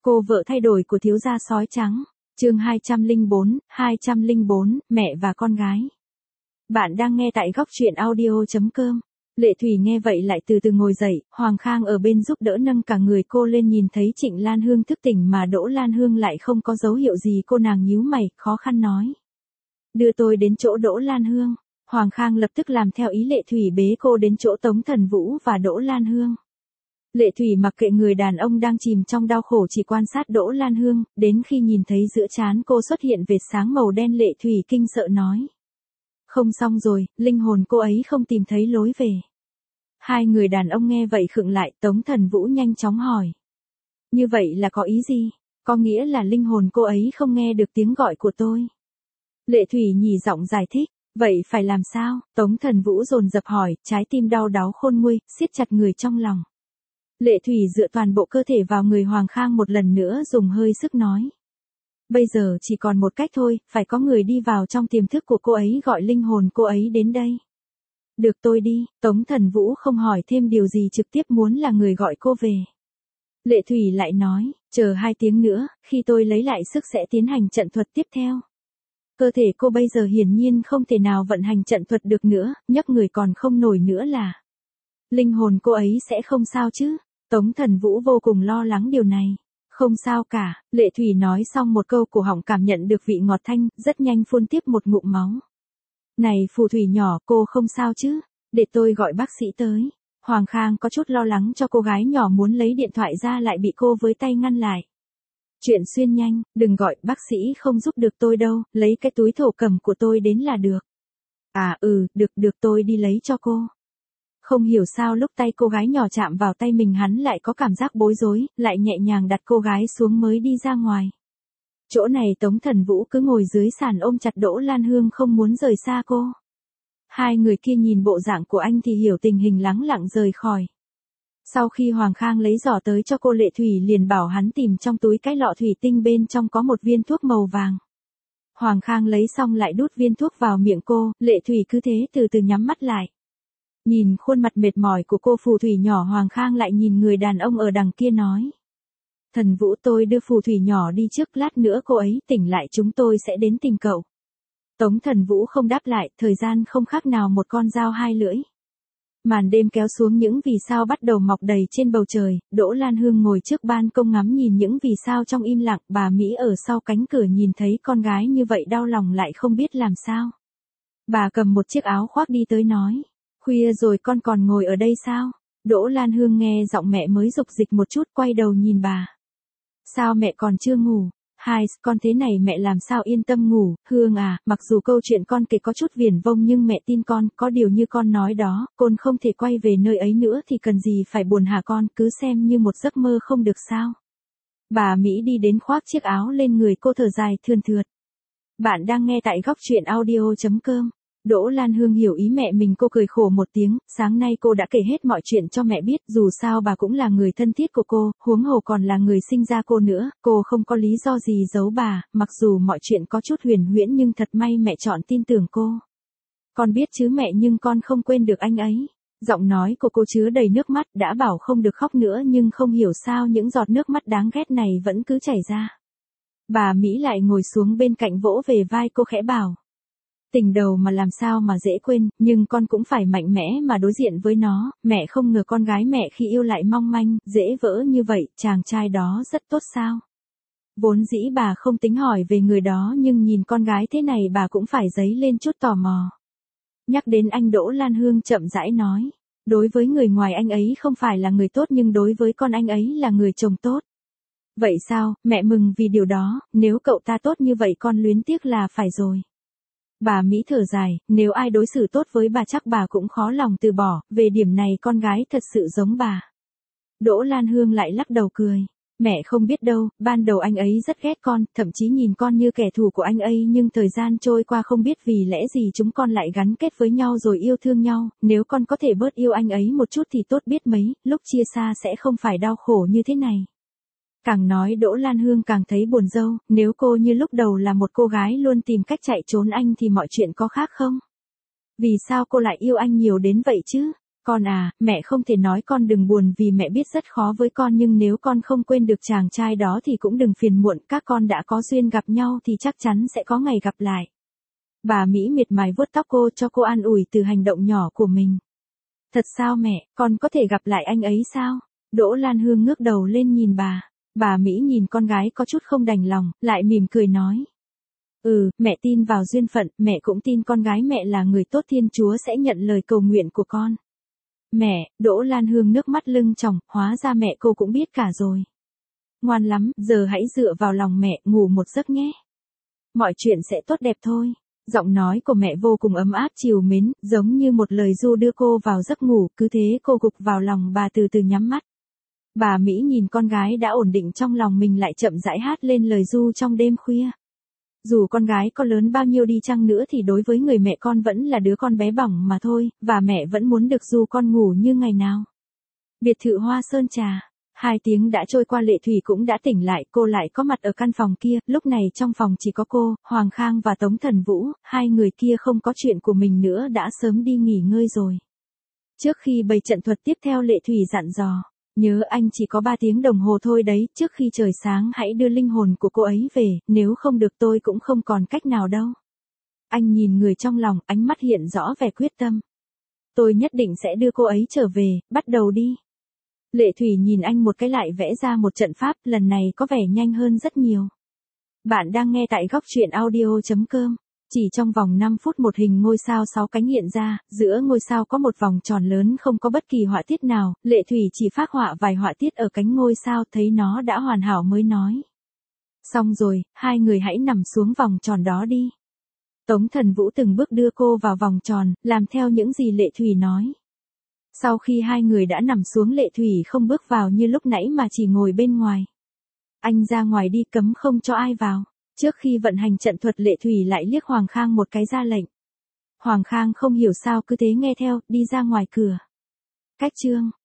Cô vợ thay đổi của thiếu gia sói trắng. Chương 204, mẹ và con gái. Bạn đang nghe tại góc truyện audio.com. Lệ Thủy nghe vậy lại từ từ ngồi dậy, Hoàng Khang ở bên giúp đỡ nâng cả người cô lên, nhìn thấy Trịnh Lan Hương thức tỉnh mà Đỗ Lan Hương lại không có dấu hiệu gì, cô nàng nhíu mày, khó khăn nói. Đưa tôi đến chỗ Đỗ Lan Hương. Hoàng Khang lập tức làm theo ý Lệ Thủy, bế cô đến chỗ Tống Thần Vũ và Đỗ Lan Hương. Lệ Thủy mặc kệ người đàn ông đang chìm trong đau khổ, chỉ quan sát Đỗ Lan Hương, đến khi nhìn thấy giữa trán cô xuất hiện vệt sáng màu đen, Lệ Thủy kinh sợ nói. Không xong rồi, linh hồn cô ấy không tìm thấy lối về. Hai người đàn ông nghe vậy khựng lại, Tống Thần Vũ nhanh chóng hỏi. Như vậy là có ý gì? Có nghĩa là linh hồn cô ấy không nghe được tiếng gọi của tôi. Lệ Thủy nhì giọng giải thích. Vậy phải làm sao? Tống Thần Vũ dồn dập hỏi, trái tim đau đáu khôn nguôi, siết chặt người trong lòng. Lệ Thủy dựa toàn bộ cơ thể vào người Hoàng Khang một lần nữa, dùng hơi sức nói. Bây giờ chỉ còn một cách thôi, phải có người đi vào trong tiềm thức của cô ấy, gọi linh hồn cô ấy đến đây. Được, tôi đi. Tống Thần Vũ không hỏi thêm điều gì, trực tiếp muốn là người gọi cô về. Lệ Thủy lại nói, chờ 2 tiếng nữa, khi tôi lấy lại sức sẽ tiến hành trận thuật tiếp theo. Cơ thể cô bây giờ hiển nhiên không thể nào vận hành trận thuật được nữa, nhấc người còn không nổi nữa là. Linh hồn cô ấy sẽ không sao chứ? Tống Thần Vũ vô cùng lo lắng điều này. Không sao cả, Lệ Thủy nói xong một câu, cổ họng cảm nhận được vị ngọt thanh, rất nhanh phun tiếp một ngụm máu. Này phù thủy nhỏ, cô không sao chứ? Để tôi gọi bác sĩ tới. Hoàng Khang có chút lo lắng cho cô gái nhỏ, muốn lấy điện thoại ra lại bị cô với tay ngăn lại. Chuyện xuyên nhanh, đừng gọi, bác sĩ không giúp được tôi đâu, lấy cái túi thổ cẩm của tôi đến là được. À được tôi đi lấy cho cô. Không hiểu sao lúc tay cô gái nhỏ chạm vào tay mình, hắn lại có cảm giác bối rối, lại nhẹ nhàng đặt cô gái xuống mới đi ra ngoài. Chỗ này Tống Thần Vũ cứ ngồi dưới sàn ôm chặt Đỗ Lan Hương, không muốn rời xa cô. Hai người kia nhìn bộ dạng của anh thì hiểu tình hình, lắng lặng rời khỏi. Sau khi Hoàng Khang lấy giỏ tới cho cô, Lệ Thủy liền bảo hắn tìm trong túi cái lọ thủy tinh, bên trong có một viên thuốc màu vàng. Hoàng Khang lấy xong lại đút viên thuốc vào miệng cô, Lệ Thủy cứ thế từ từ nhắm mắt lại. Nhìn khuôn mặt mệt mỏi của cô phù thủy nhỏ, Hoàng Khang lại nhìn người đàn ông ở đằng kia nói. Thần Vũ, tôi đưa phù thủy nhỏ đi trước, lát nữa cô ấy tỉnh lại chúng tôi sẽ đến tìm cậu. Tống Thần Vũ không đáp lại, thời gian không khác nào một con dao hai lưỡi. Màn đêm kéo xuống, những vì sao bắt đầu mọc đầy trên bầu trời, Đỗ Lan Hương ngồi trước ban công ngắm nhìn những vì sao trong im lặng, bà Mỹ ở sau cánh cửa nhìn thấy con gái như vậy đau lòng lại không biết làm sao. Bà cầm một chiếc áo khoác đi tới nói, khuya rồi con còn ngồi ở đây sao? Đỗ Lan Hương nghe giọng mẹ mới rục dịch một chút, quay đầu nhìn bà. Sao mẹ còn chưa ngủ? Con thế này mẹ làm sao yên tâm ngủ? Hương à, mặc dù câu chuyện con kể có chút viển vông nhưng mẹ tin con, có điều như con nói đó, con không thể quay về nơi ấy nữa thì cần gì phải buồn hả con, cứ xem như một giấc mơ không được sao? Bà Mỹ đi đến khoác chiếc áo lên người cô, thở dài thườn thượt. Bạn đang nghe tại góc truyện audio.com. Đỗ Lan Hương hiểu ý mẹ mình, cô cười khổ một tiếng, sáng nay cô đã kể hết mọi chuyện cho mẹ biết, dù sao bà cũng là người thân thiết của cô, huống hồ còn là người sinh ra cô nữa, cô không có lý do gì giấu bà, mặc dù mọi chuyện có chút huyền huyễn nhưng thật may mẹ chọn tin tưởng cô. Con biết chứ mẹ, nhưng con không quên được anh ấy. Giọng nói của cô chứa đầy nước mắt, đã bảo không được khóc nữa nhưng không hiểu sao những giọt nước mắt đáng ghét này vẫn cứ chảy ra. Bà Mỹ lại ngồi xuống bên cạnh vỗ về vai cô, khẽ bảo. Tình đầu mà làm sao mà dễ quên, nhưng con cũng phải mạnh mẽ mà đối diện với nó, mẹ không ngờ con gái mẹ khi yêu lại mong manh, dễ vỡ như vậy, chàng trai đó rất tốt sao? Vốn dĩ bà không tính hỏi về người đó nhưng nhìn con gái thế này bà cũng phải dấy lên chút tò mò. Nhắc đến anh, Đỗ Lan Hương chậm rãi nói, đối với người ngoài anh ấy không phải là người tốt nhưng đối với con anh ấy là người chồng tốt. Vậy sao, mẹ mừng vì điều đó, nếu cậu ta tốt như vậy con luyến tiếc là phải rồi. Bà Mỹ thở dài, nếu ai đối xử tốt với bà chắc bà cũng khó lòng từ bỏ, về điểm này con gái thật sự giống bà. Đỗ Lan Hương lại lắc đầu cười. Mẹ không biết đâu, ban đầu anh ấy rất ghét con, thậm chí nhìn con như kẻ thù của anh ấy, nhưng thời gian trôi qua không biết vì lẽ gì chúng con lại gắn kết với nhau rồi yêu thương nhau, nếu con có thể bớt yêu anh ấy một chút thì tốt biết mấy, lúc chia xa sẽ không phải đau khổ như thế này. Càng nói Đỗ Lan Hương càng thấy buồn rầu, nếu cô như lúc đầu là một cô gái luôn tìm cách chạy trốn anh thì mọi chuyện có khác không? Vì sao cô lại yêu anh nhiều đến vậy chứ? Con à, mẹ không thể nói con đừng buồn vì mẹ biết rất khó với con, nhưng nếu con không quên được chàng trai đó thì cũng đừng phiền muộn, các con đã có duyên gặp nhau thì chắc chắn sẽ có ngày gặp lại. Bà Mỹ miệt mài vuốt tóc cô cho cô an ủi từ hành động nhỏ của mình. Thật sao mẹ, con có thể gặp lại anh ấy sao? Đỗ Lan Hương ngước đầu lên nhìn bà. Bà Mỹ nhìn con gái có chút không đành lòng, lại mỉm cười nói. Mẹ tin vào duyên phận, mẹ cũng tin con gái mẹ là người tốt, Thiên Chúa sẽ nhận lời cầu nguyện của con. Mẹ, Đỗ Lan Hương nước mắt lưng tròng, hóa ra mẹ cô cũng biết cả rồi. Ngoan lắm, giờ hãy dựa vào lòng mẹ, ngủ một giấc nhé. Mọi chuyện sẽ tốt đẹp thôi. Giọng nói của mẹ vô cùng ấm áp trìu mến, giống như một lời ru đưa cô vào giấc ngủ, cứ thế cô gục vào lòng bà từ từ nhắm mắt. Bà Mỹ nhìn con gái đã ổn định trong lòng mình lại chậm rãi hát lên lời ru trong đêm khuya. Dù con gái có lớn bao nhiêu đi chăng nữa thì đối với người mẹ con vẫn là đứa con bé bỏng mà thôi, và mẹ vẫn muốn được ru con ngủ như ngày nào. Biệt thự Hoa Sơn Trà. 2 tiếng đã trôi qua, Lệ Thủy cũng đã tỉnh lại, cô lại có mặt ở căn phòng kia, lúc này trong phòng chỉ có cô, Hoàng Khang và Tống Thần Vũ, hai người kia không có chuyện của mình nữa đã sớm đi nghỉ ngơi rồi. Trước khi bày trận thuật tiếp theo, Lệ Thủy dặn dò, nhớ anh chỉ có 3 tiếng đồng hồ thôi đấy, trước khi trời sáng hãy đưa linh hồn của cô ấy về, nếu không được tôi cũng không còn cách nào đâu. Anh nhìn người trong lòng, ánh mắt hiện rõ vẻ quyết tâm. Tôi nhất định sẽ đưa cô ấy trở về, bắt đầu đi. Lệ Thủy nhìn anh một cái lại vẽ ra một trận pháp, lần này có vẻ nhanh hơn rất nhiều. Bạn đang nghe tại góc truyện audio.com. Chỉ trong vòng 5 phút một hình ngôi sao 6 cánh hiện ra, giữa ngôi sao có một vòng tròn lớn không có bất kỳ họa tiết nào, Lệ Thủy chỉ phác họa vài họa tiết ở cánh ngôi sao, thấy nó đã hoàn hảo mới nói. Xong rồi, hai người hãy nằm xuống vòng tròn đó đi. Tống Thần Vũ từng bước đưa cô vào vòng tròn, làm theo những gì Lệ Thủy nói. Sau khi hai người đã nằm xuống, Lệ Thủy không bước vào như lúc nãy mà chỉ ngồi bên ngoài. Anh ra ngoài đi, cấm không cho ai vào. Trước khi vận hành trận thuật, Lệ Thủy lại liếc Hoàng Khang một cái ra lệnh. Hoàng Khang không hiểu sao cứ thế nghe theo, đi ra ngoài cửa. Cách chương